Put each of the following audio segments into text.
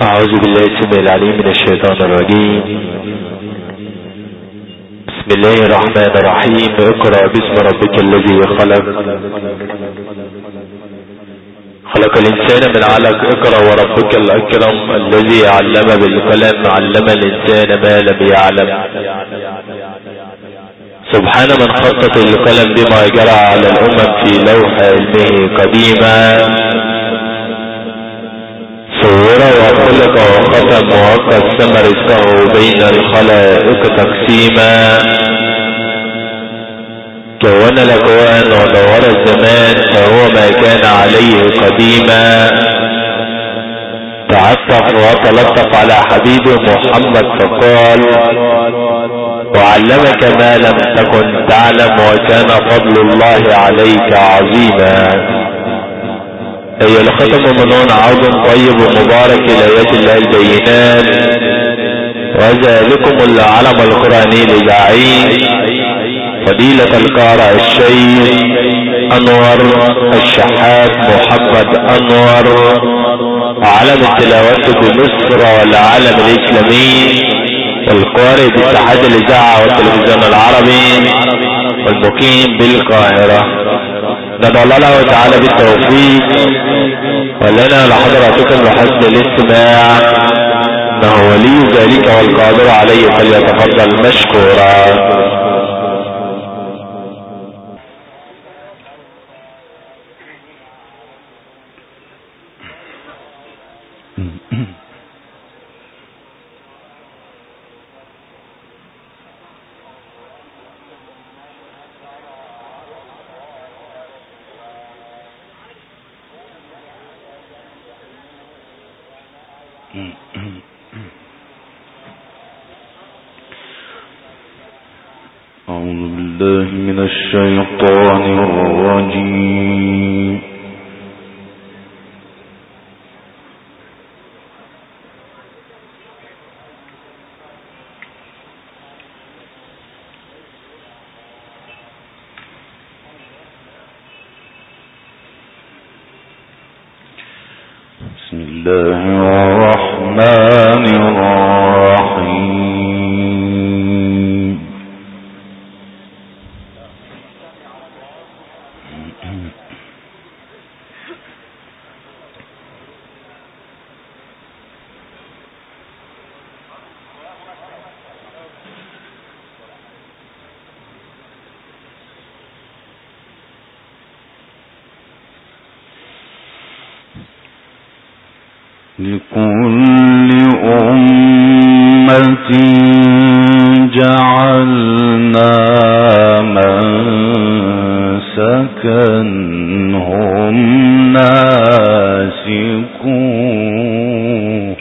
أعوذ بالله السميع العليم من الشيطان الرجيم. بسم الله الرحمن الرحيم. اقرأ باسم ربك الذي خلق الإنسان من علق. اقرأ وربك الأكرم الذي علم بالقلم علم الإنسان ما لم يعلم. سبحان من خطط القلم بما جرى على الأمم في لوح علمه قديما. صور وخلق وختم وقسم رزقه بين الخلائق تقسيما. كون الأكوان ونور الزمان فهو ما كان عليه قديما. تعطف وتلطف على حبيبه محمد فقال وعلمك ما لم تكن تعلم وكان فضل الله عليك عظيما. أيها الأخوة المؤمنون، عود طيب ومبارك لآيات الله البينات، وذلكم العلم القرآني لداعي فضيلة القارئ الشيخ أنور الشحات محمد أنور، وعلم التلاوة بمصر والعالم الإسلامي، والقارئ باتحاد الإذاعة والتلفزيون العربي، والمقيم بالقاهرة. ندعو الله تعالى بالتوفيق ولنا لحضراتكم لحسن الاستماع، انه ولي ذلك والقادر عليه، فليتفضل مشكورا. أعوذ بالله من الشيطان الرجيم. بسم الله الرحمن الرحيم. لكل أمة جعلنا منسكا هم ناسكوه.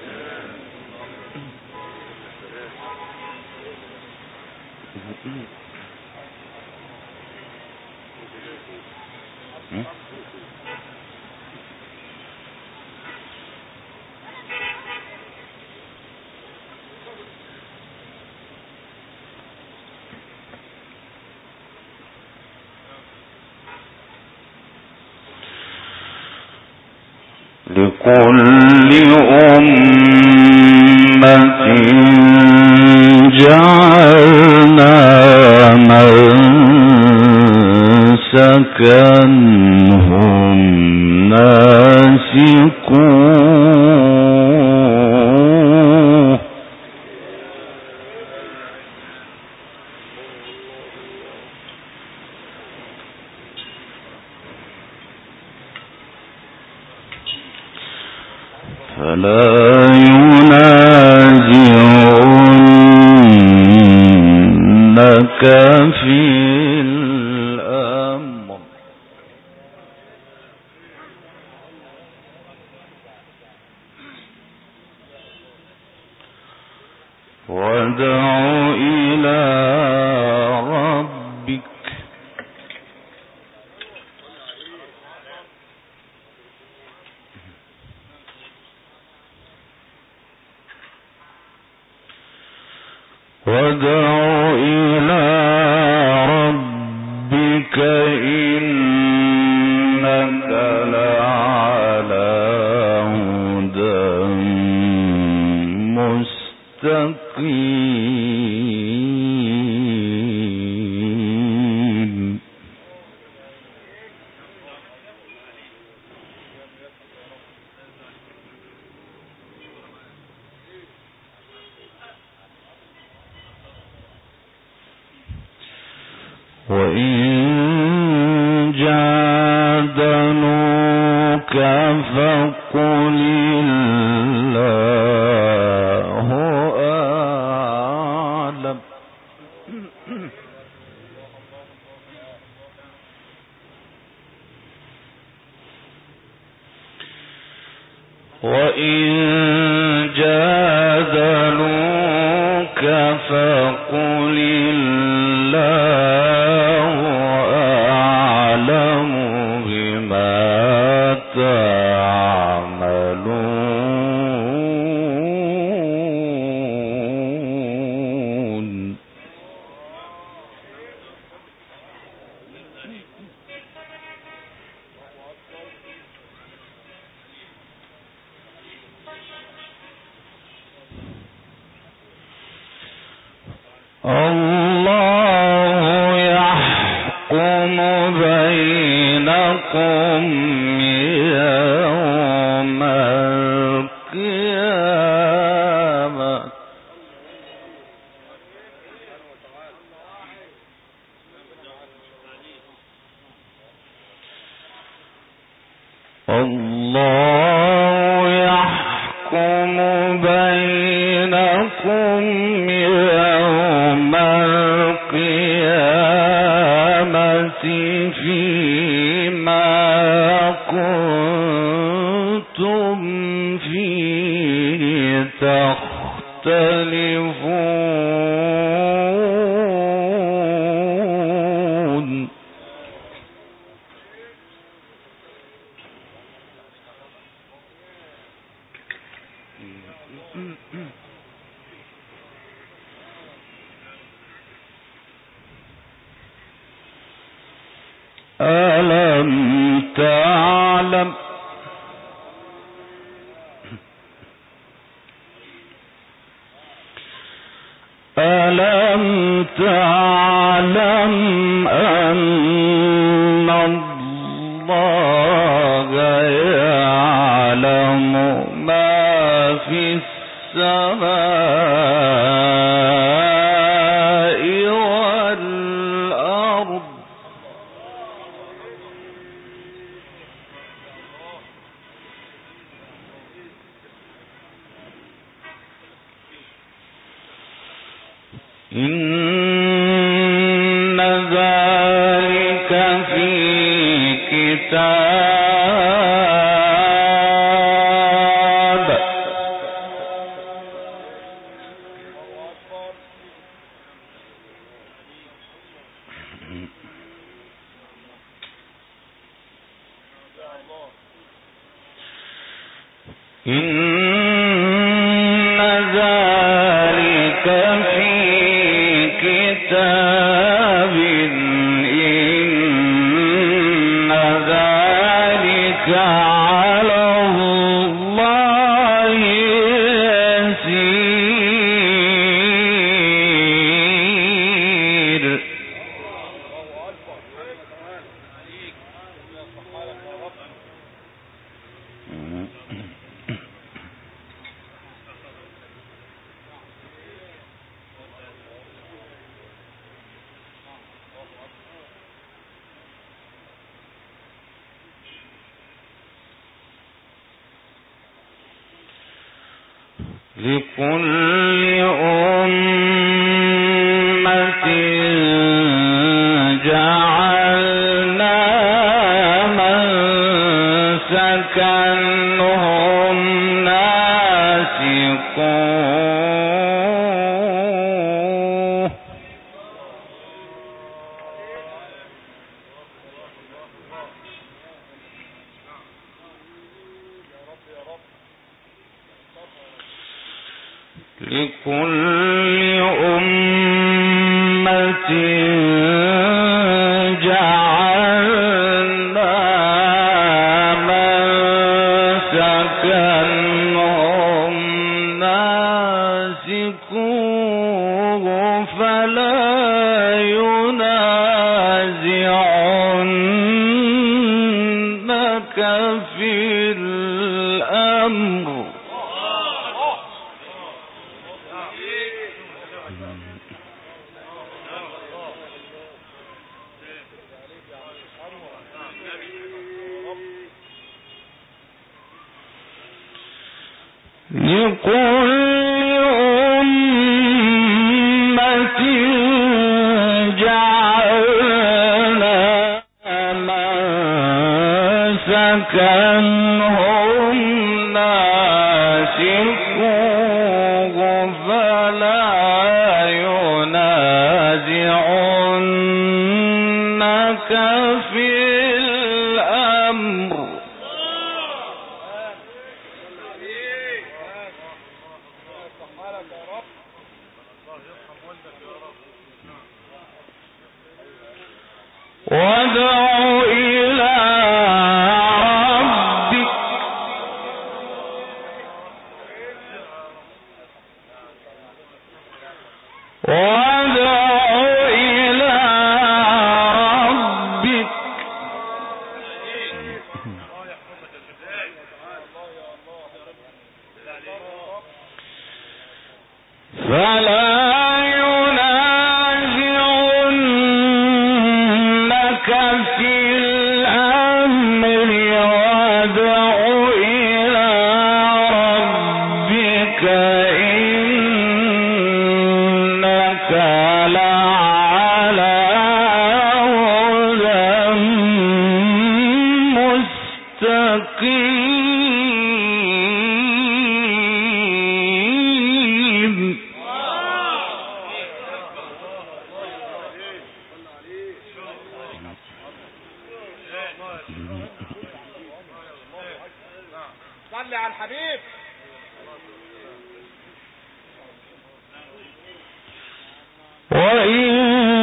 لكل أمة جعلنا منسكا هم ناسكوه. فلا ينازعنك في الأمر وادع إلى ربك إنك لعلى هدى المتقين. وإن جادلوك فقل الله أعلم. وإن جادلوك فقل الله أعلم بما تعملون. الله يحكم بينكم يوم القيامة. الله يحكم بينكم يوم القيامة فيما كنتم فيه تختلفون. ألم تعلم أن الله يعلم ما في السماء والأرض. إن ذلك في كتاب. إن ذلك في كتاب. إن ذلك على الله يسير. لكل أمة جعلنا منسكا هم ناسكوه. لكل أمة جعلنا منسكا هم ناسكوه. في الأمر لكل أمة جعلنا منسكنهم ناسكوه فلا ينازعنك في الأمر وادع إلى ربك فلا ينازعنك في الأمر وادع إلى ربك إنك لعلى هدى مستقيم صلي على الحبيب. وإن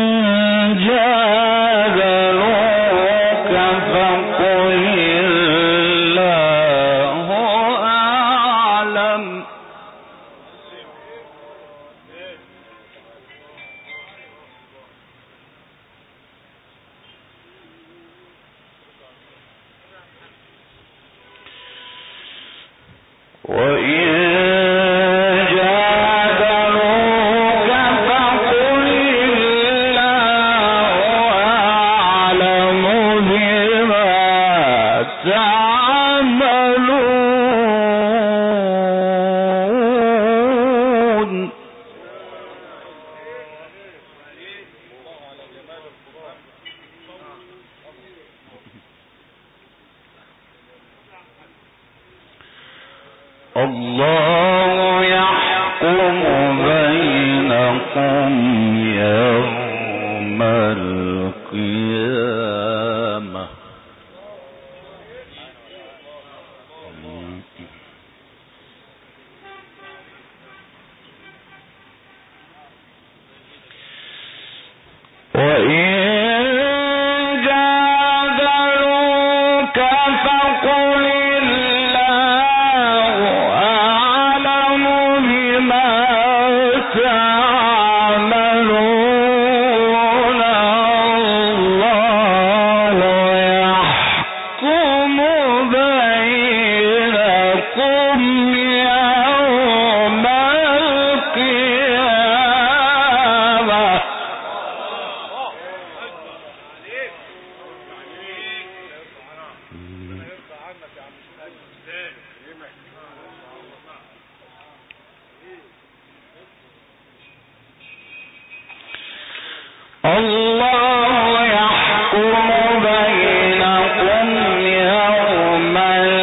جادلوك فقل الله أعلم وإن جادلوك فقل الله أعلم بما تعملون الله يحكم بينكم يوم القيامة وإن جادلوك فقل الله أعلم بما تعملون الله يحكم بينكم يوم القيامة الله يحكم بينكم يوم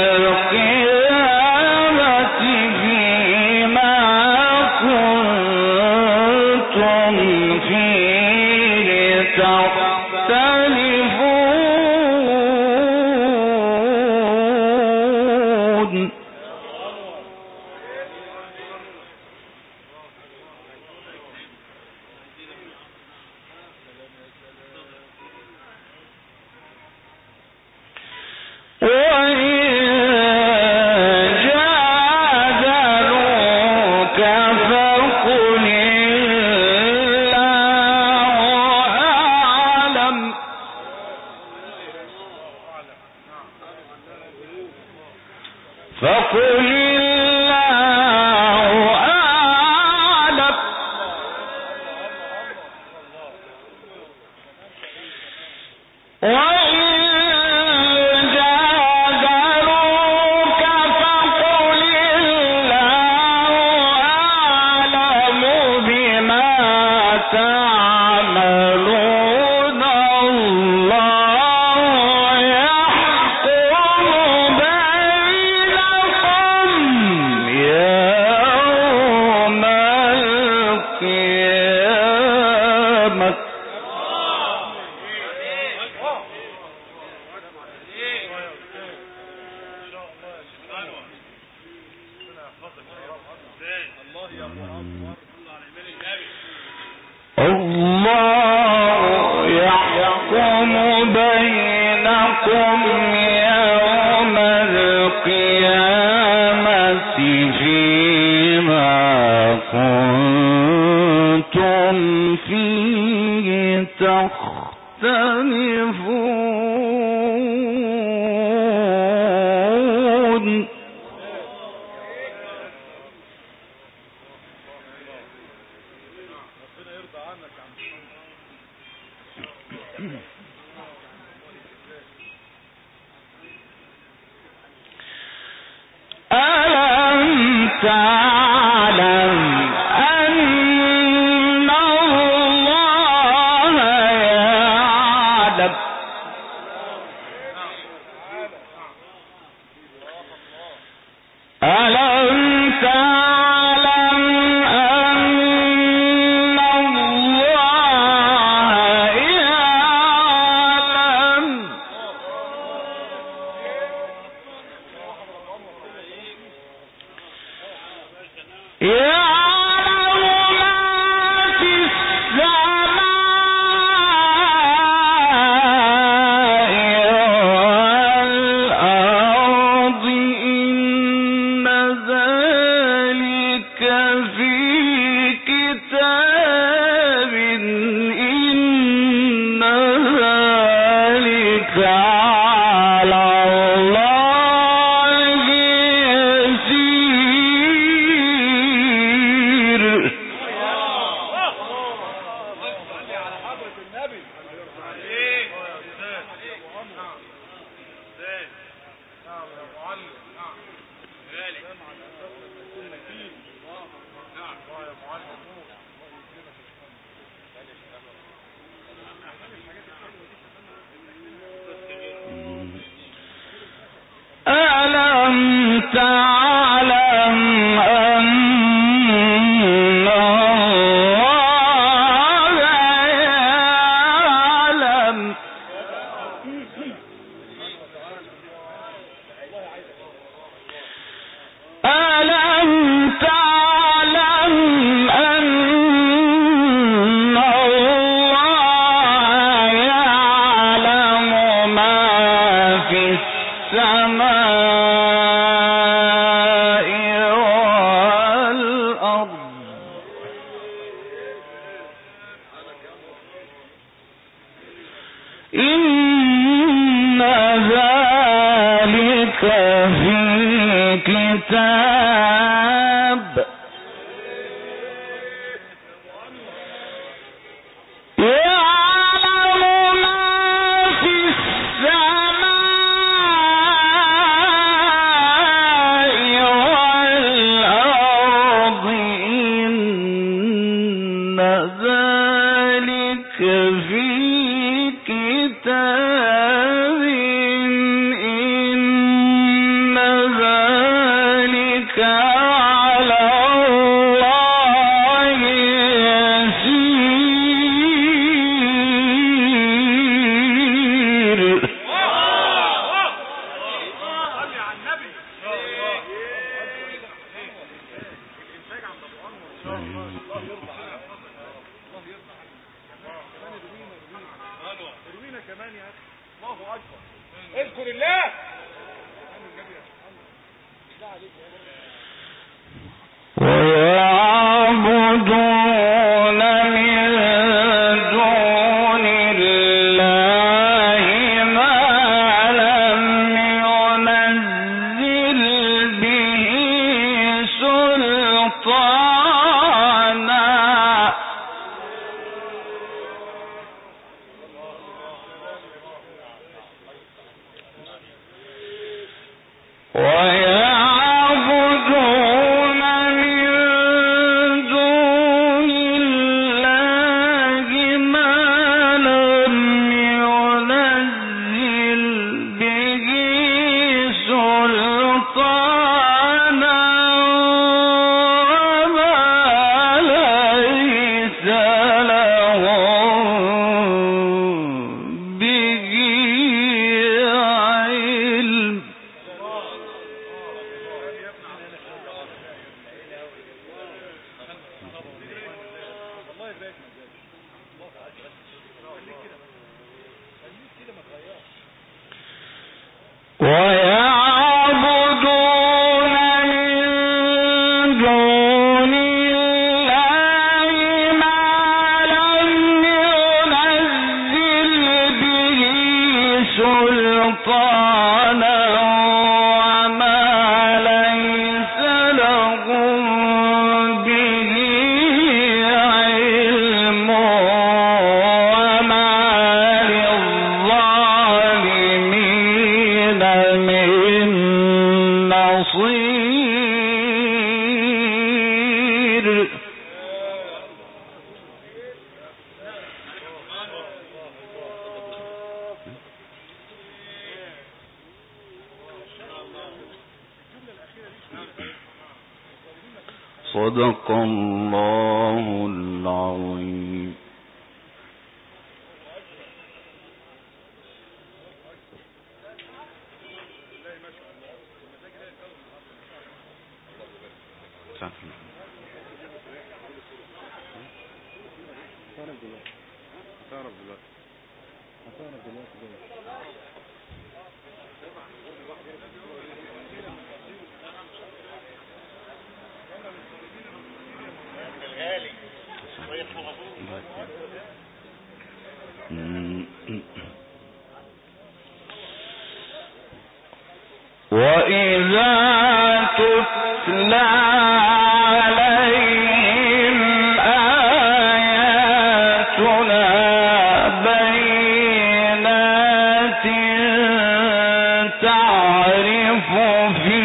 القيامة فيما كنتم فيه تختلفون فقل الله أعلم وإن جادلوك فقل الله أعلم بما تعملون الله يحكم بينكم يوم القيامة الله يحكم بينكم يوم القيامة فيما كنتم فيه تختلفون ألم تعلم أن الله يعلم ألم تعلم أن الله يعلم يعلم ما في السماء والأرض إن ذلك في كتاب إن ذلك على الله يسير ألم تعلم أن الله يعلم ألم تعلم أن الله يعلم ما في السماء والأرض إن ذلك في كتاب يعلم ما في السماء والأرض إن ذلك في كتاب إن ذلك على الله يسير اذكر الله ويعبدون من دون الله ما لم ينزل ويعبدون من دون الله ما لم ينزل به سلطانا وما ليس لهم به علم. ويعبدون من دون الله ما لم ينزل به سلطانا وما ليس لهم به علم وما للظالمين من نصير. صدق الله العظيم. وإذا تتلى عليهم آياتنا بينات تعرف في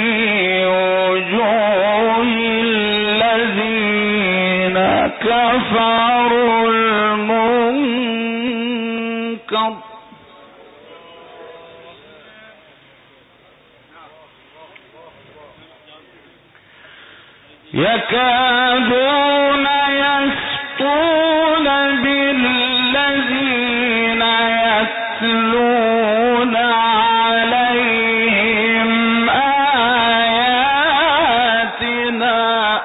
وجوه الذين كفروا المنكر يكادون يسطون بالذين يتلون عليهم آياتنا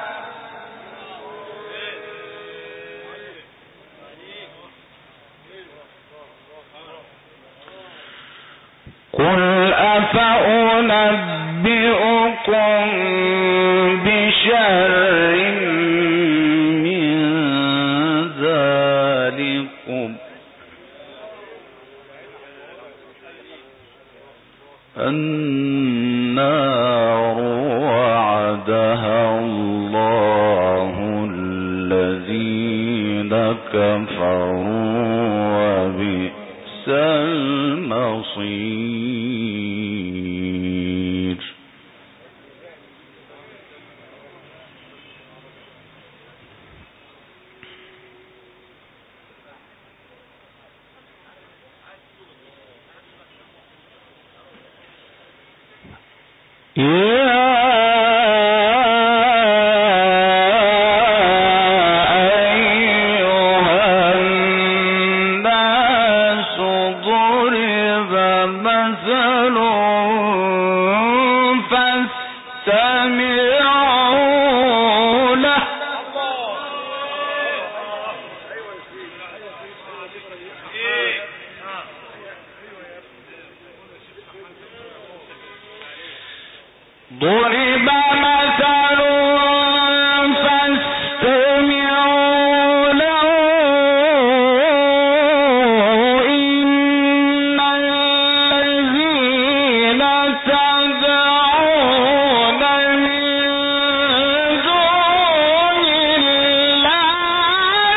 قل أفأنبئكم بشر من ذلكم النار وعدها الله الذين كفروا وبئس المصير. ضرب مثل فاستمعوا له إن الذين تدعون من دون الله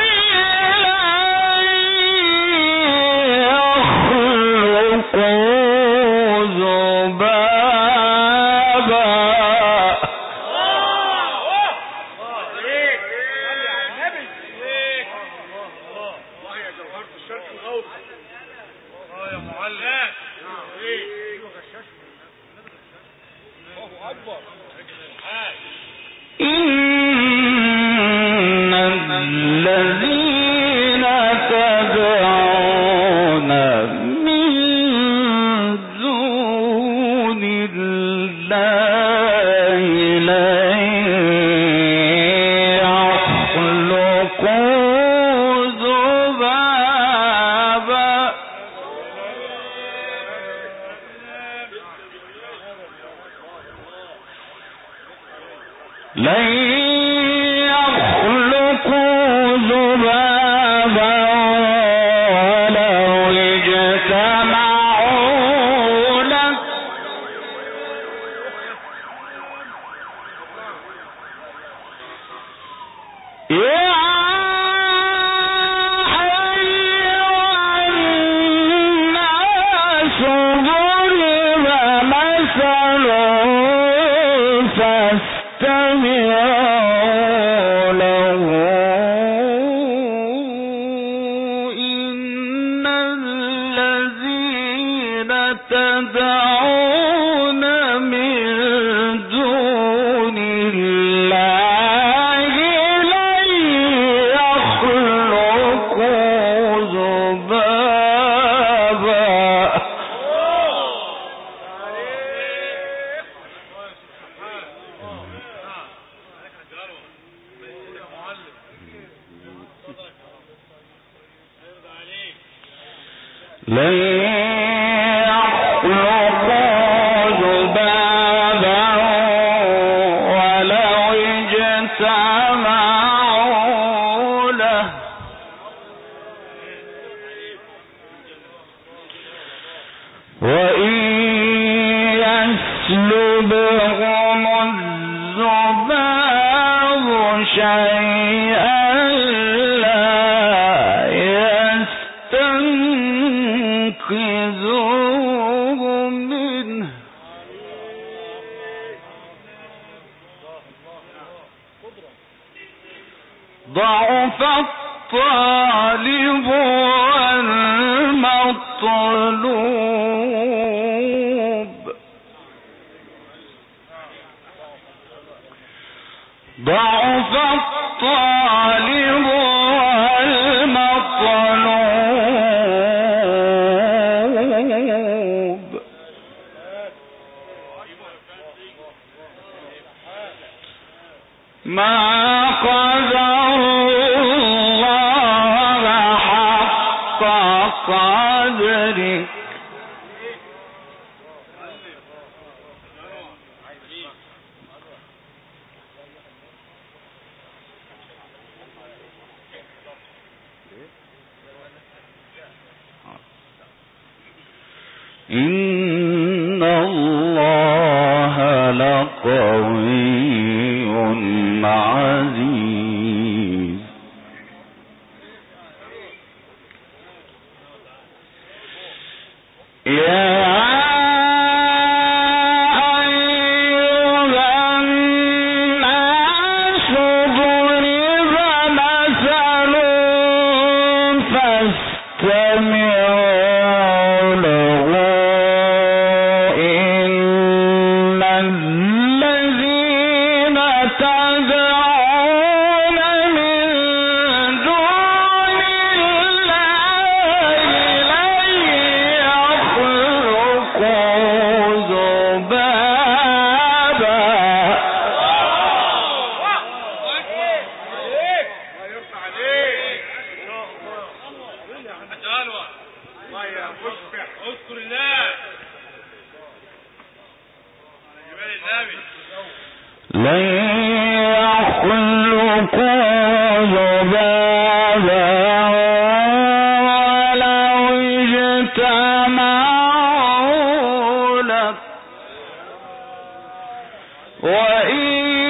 لا يخلقوا ذبابا إن الذين تدعون من دون الله لن يخلقوا ذبابا ولو اجتمعوا له يا أيها الناس ضرب مثل فاستمعوا له إن الذين تدعون من دون الله لن يخلقوا ذبابا لن يخلقوا ذبابا ولو اجتمعوا له وإن يسلبهم الذباب شيئا يستنقذوه منه ضعف الطالب والمطلوب ضعف الطالب والمطلوب ما قدر الله حق قدره إن الله لقوي عزيز يا أيها الناس ضرب مثل فاستمعوا له إن الذين تدعون من دون الله لن يخلقوا ذبابا اذكر الله لن يخلقوا ذبابا ولو اجتمعوا له وإن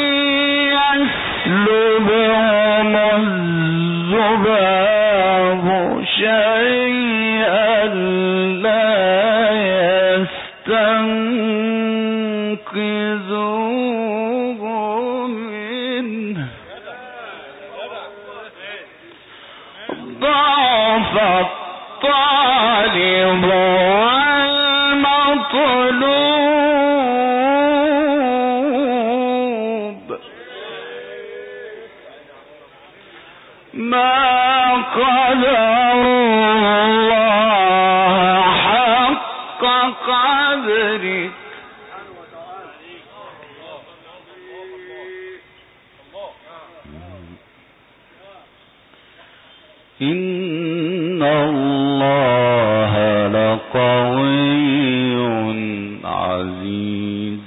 يسلبهم الذباب شيئا لا يستنقذوه منه ضعف الطالب والمطلوب إن الله لقوي عزيز.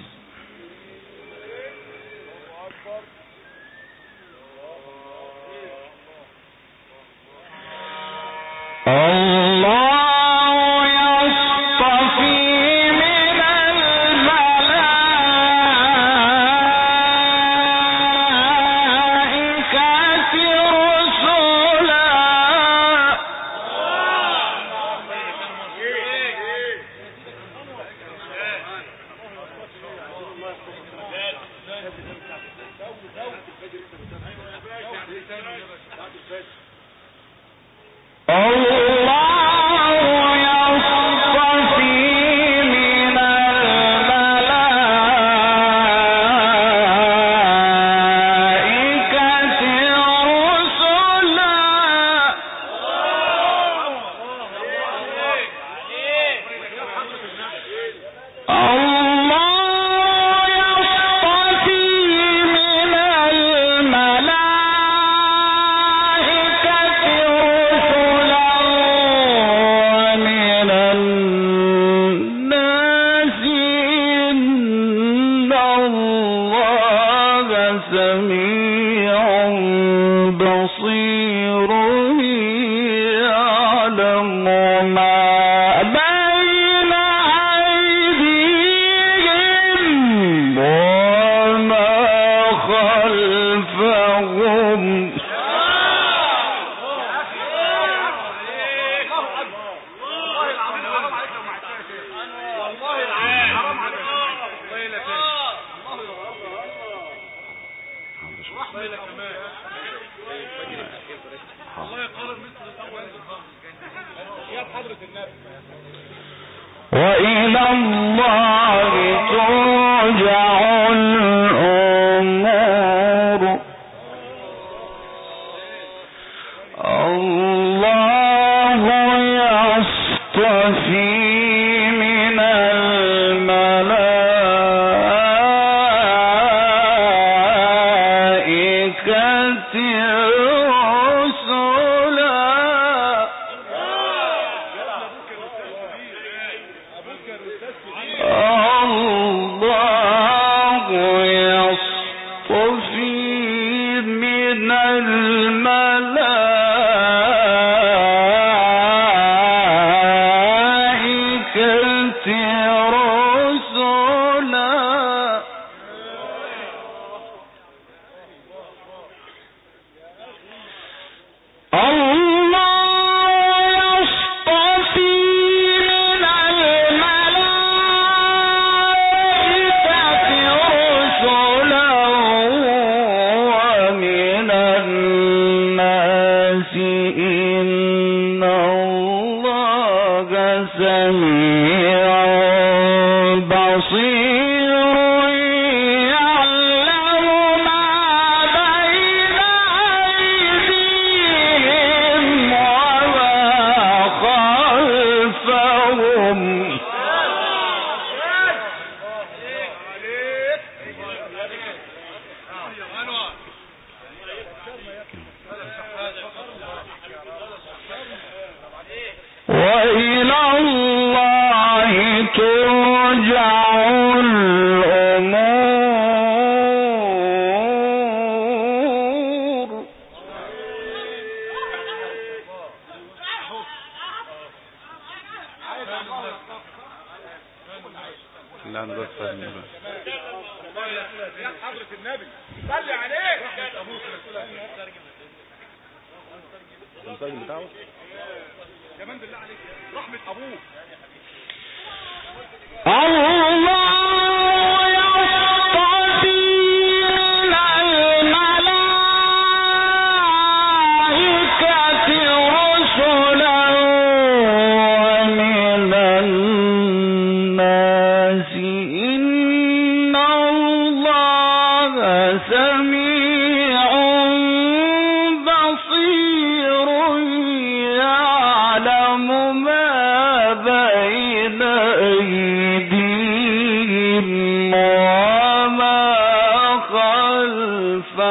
وإلى الله ترجع الأمور. الله يصطفي من الملائكة وإلى الله ترجع الأمور. لا نبصر يا حضرة النبي صلي عليه. المترجم بتاعه كمان بالله عليك رحمة أبوه. الله يصطفي من الملائكة رسلا ومن الناس إن الله سميع بصير.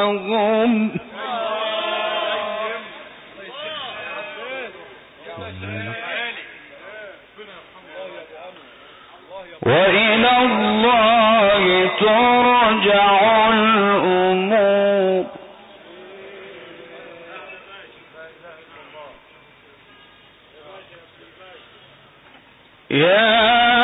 لهم وإلى الله ترجع الأمور. يا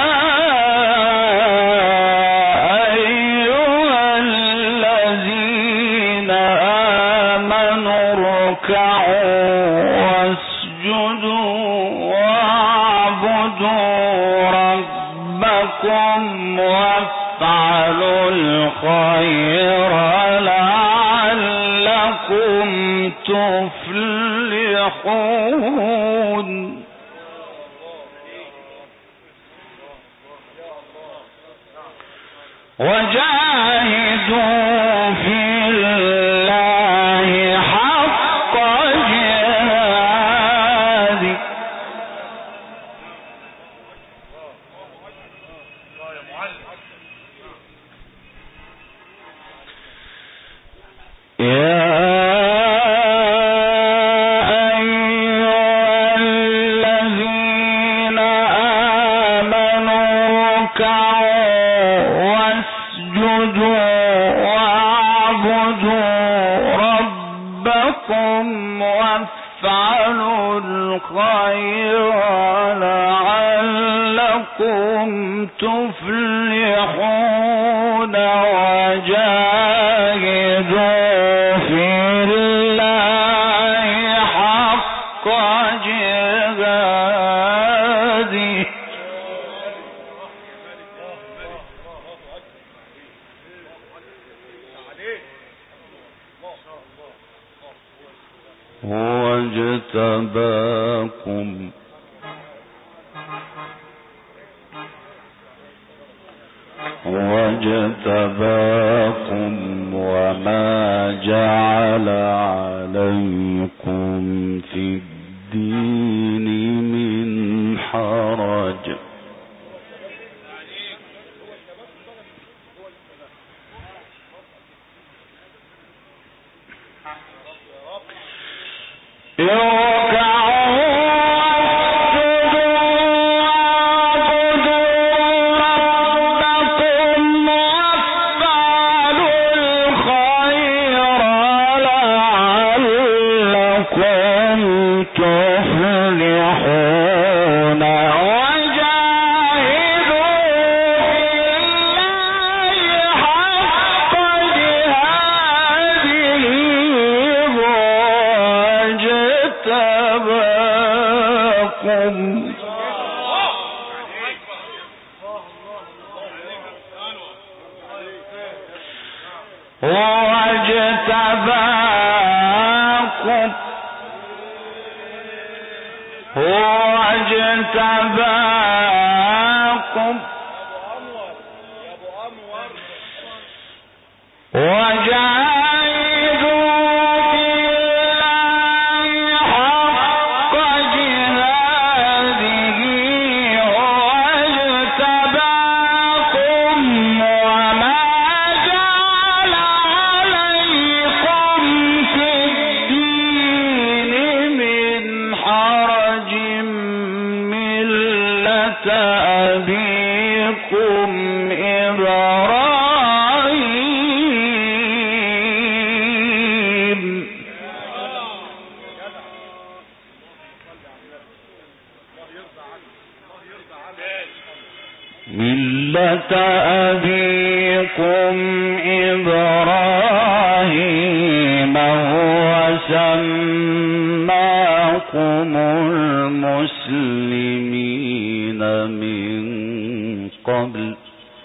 أيها الذين آمنوا اركعوا واسجدوا واعبدوا ربكم وافعلوا الخير لعلكم تفلحون. وجاهدوا في الله حق جهاده وافعلوا الخير لعلكم تفلحون. وجاهدوا في الله حق جهاده هو اجتباكم وما جعل عليكم في الدين من حرج ملة أبيكم إبراهيم هو سماكم المسلمين من قبل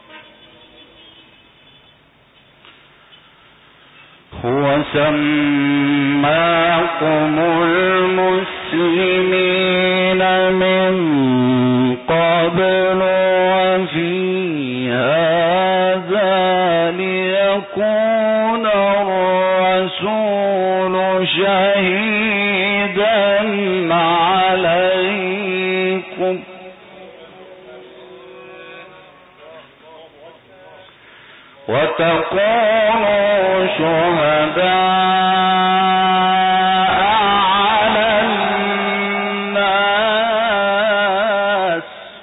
وفي هذا ليكون الرسول شهيدا عليكم وتكونوا شهداء على الناس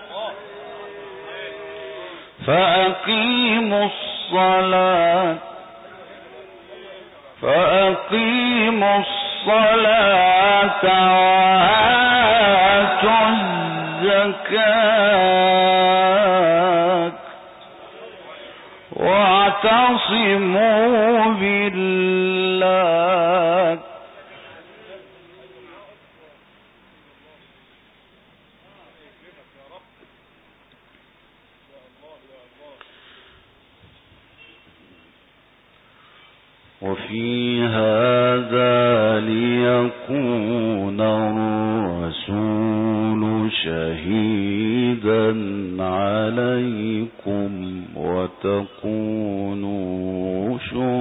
فأقيموا الصلاة وآتوا الزكاة واعتصموا بالله وفي هذا ليكون الرسول شهيدا عليكم وتكونوا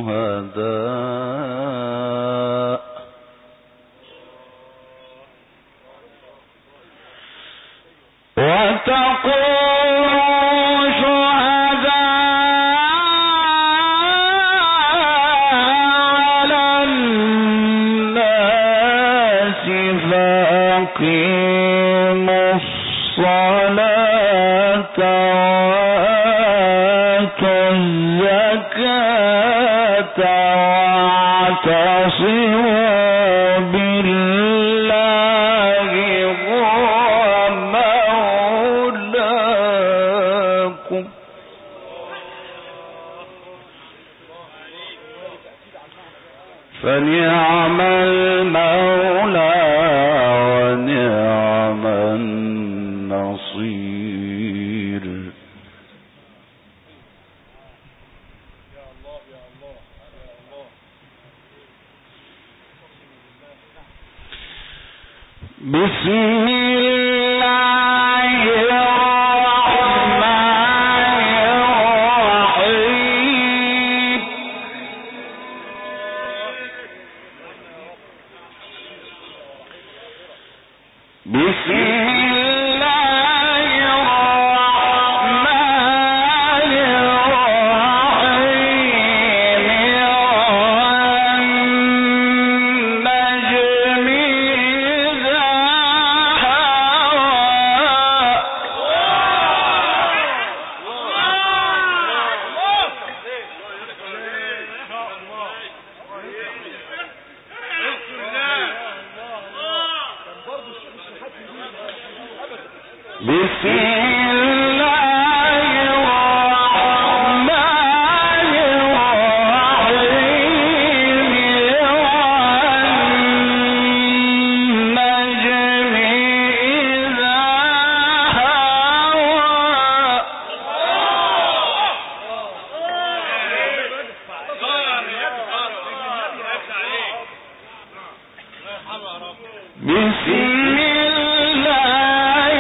شهداء فأقيموا الصلاة وآتوا الزكاة واعتصموا بالله هو مولاكم فنعم المولى ونعم النصير. بسم الله الرحمن الرحيم. بسم الله الرحمن الرحيم. والنجم إذا بسم الله الرحمن الرحيم. والنجم إذا هوى بسم الله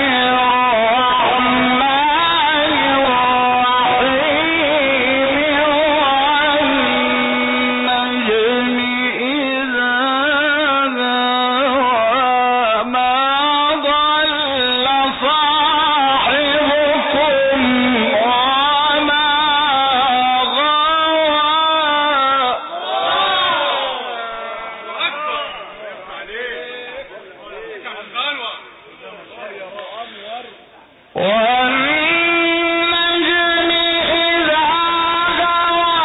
الرحمن الرحيم. والنجم إذا هوى ما ضل صاحبكم وما غوى والنجم إذا هوى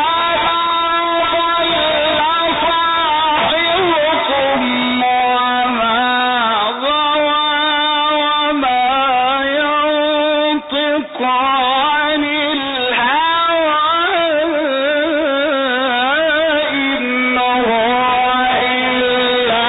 ما ضل صاحبكم وما غوى وما ينطق عن الهوى إن هو إلا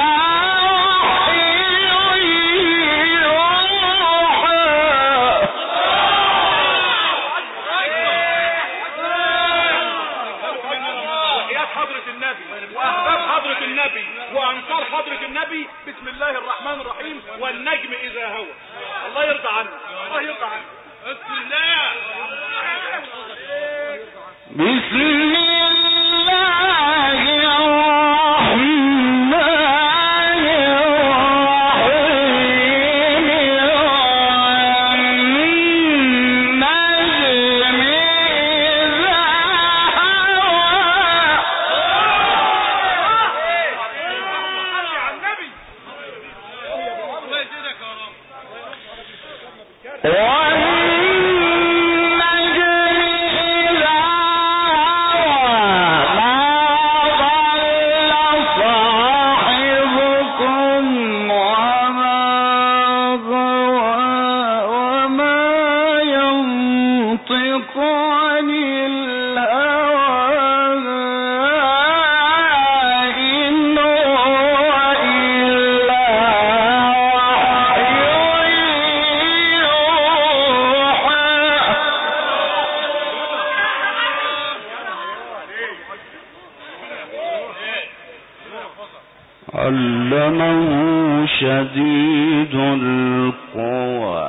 وأنصار حضرة النبي. بسم الله الرحمن الرحيم. والنجم إذا هوى. الله يرضى عنه. الله يرضى عنه. بسم الله. بسم الله الرحمن الرحيم. والنجم إذا علمه شديد القوى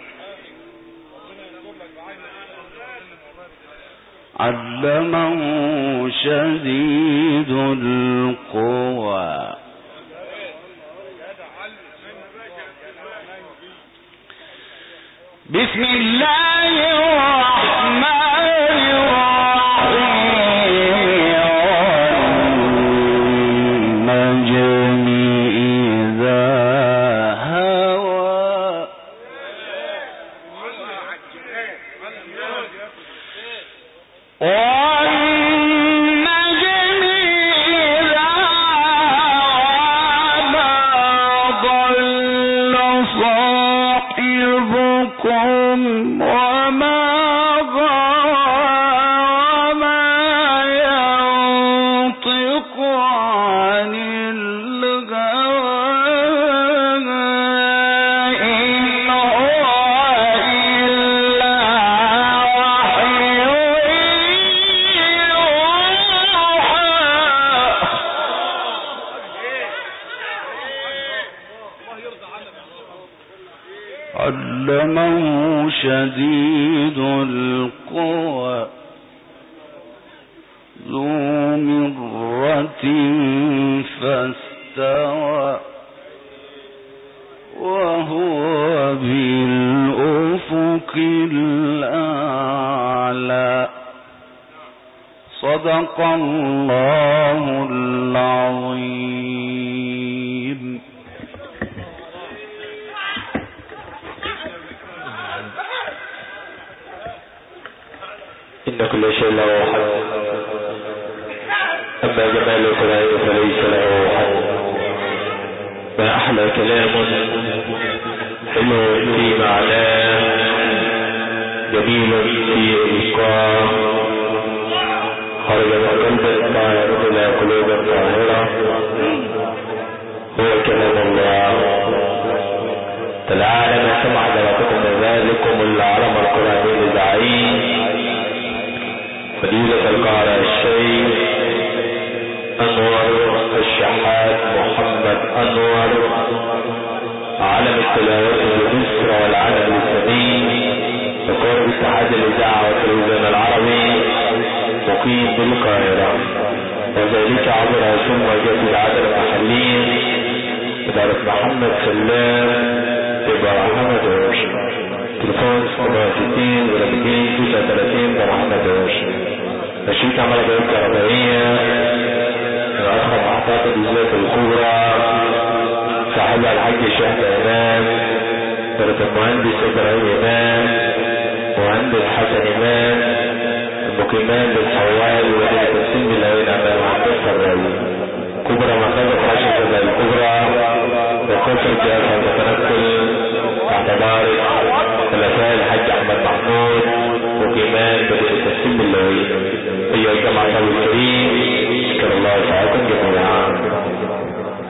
علمه شديد القوى بسم الله الرحمن الرحيم والنجم إذا هوى والنجم إذا ما ضل صاحبكم وما غوى وما ينطق عن الهوى إن هو إلا وحي علمه شديد القوى ذو مرة فاستوى وهو بالأفق الأعلى صدق الله العظيم. إن كل شيء له حد أما جمال القرآن فليس له حد ما أحلى كلام حلو في معناه جميل في إلقاه خرج من قلب طاهر إلى قلوب طاهرة هو كلام الله تلعالم سمع درجتكم ذلكم العرم القرآني لزعيم فضيلة القارئ الشيخ أنور الشحات محمد أنور علم التلاوة بمصر والعالم السمين وقائد اتحاد الإذاعة والتلفزيون العربي مقيم بالقاهرة وذلك عبر ثم جاءت العدد المحلين إدارة محمد سلام إبراهيم دوش تلفون 66 ولكن 39 برحمة دوش الشركة عمل بيوت كهربائية الأخرى محطات الوزارة الكبرى صاحبها الحاج الشيخ إمام درجة المهندس إبراهيم إمام مهندس حسن إمام المقيمان بالحوال ومدينة السن بالأوين أمام مهندس الرئيس كبرى مكانة راشد الكبرى وكفر جهاز المتنقل تحت بارك ثلاثاء الحاج أحمد محمود مقيمان مدينة السن بالأوين أيها الجماعة الكريم شكر الله تعالى